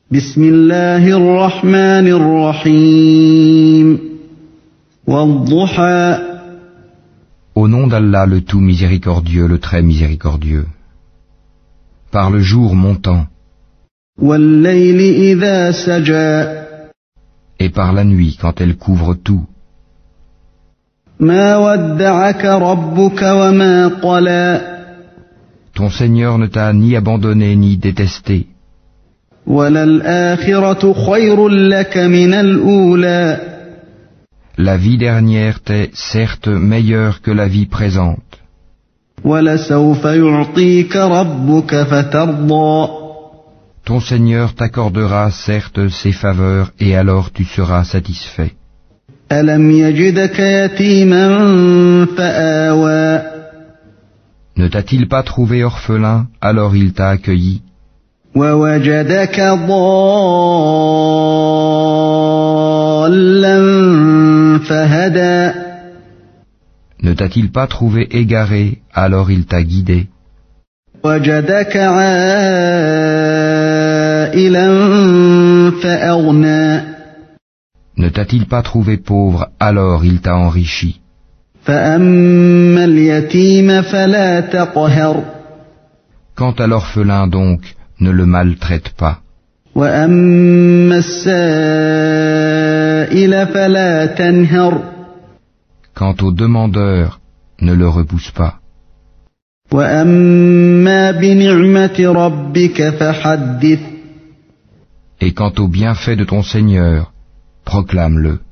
بسم الله الرحمن الرحيم والضحى Au nom d'Allah le tout miséricordieux, le très miséricordieux. Par le jour montant والليل إذا سجى et par la nuit quand elle couvre tout. ما ودعك ربك وما قلى Ton Seigneur ne t'a ni abandonné ni détesté. وللآخرة خير لك من الأولى La vie dernière t'est certes meilleure que la vie présente. ولسوف يعطيك ربك فترضى Ton Seigneur t'accordera certes ses faveurs et alors tu seras satisfait. ألم يجدك يتيما فآوى Ne t'a-t-il pas trouvé orphelin, alors il t'a accueilli. ووجدك ضالا فهدى Ne t'a-t-il pas trouvé égaré, alors il t'a guidé. وجدك عائلا فأغنى Ne t'a-t-il pas trouvé pauvre, alors il t'a enrichi. فأما اليتيم فلا تقهر Quant à l'orphelin donc, ne le maltraite pas. وأما السائل فلا تنهر Quant au demandeur, ne le repousse pas. وأما بنعمة ربك فحدث Et quant au bienfait de ton Seigneur, proclame-le.